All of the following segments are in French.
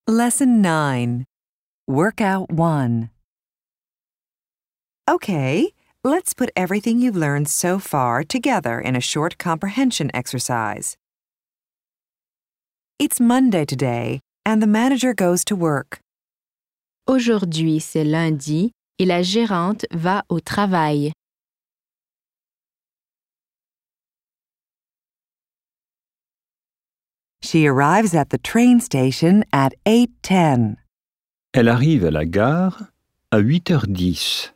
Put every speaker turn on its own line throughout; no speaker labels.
Lesson 9. Workout 1. Okay, let's put everything you've learned so far together in a short comprehension exercise. It's Monday today, and the manager goes to work.
Aujourd'hui, c'est lundi et la gérante va au travail.
She arrives at the train station at 8:10.
Elle arrive à la gare à 8h10.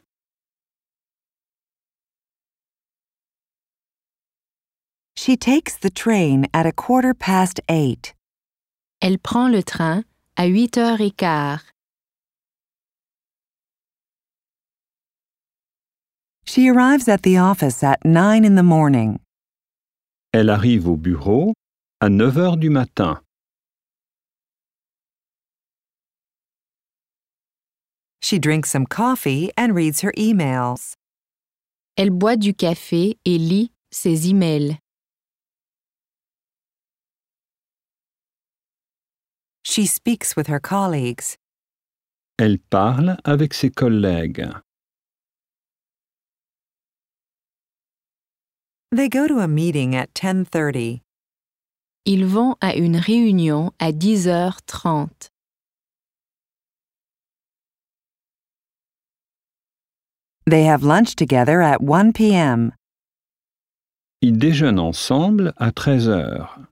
She takes the train at 8:15.
Elle prend le train à 8h15.
She arrives at the office at 9 in the morning.
Elle arrive au bureau à 9h du matin.
She drinks some coffee and reads her emails.
Elle boit du café et lit ses emails.
She speaks with her colleagues.
Elle parle avec ses collègues.
They go to a meeting at 10:30.
Ils vont à une réunion à 10h30.
They have lunch together at 1 p.m.
Ils déjeunent ensemble à 13h.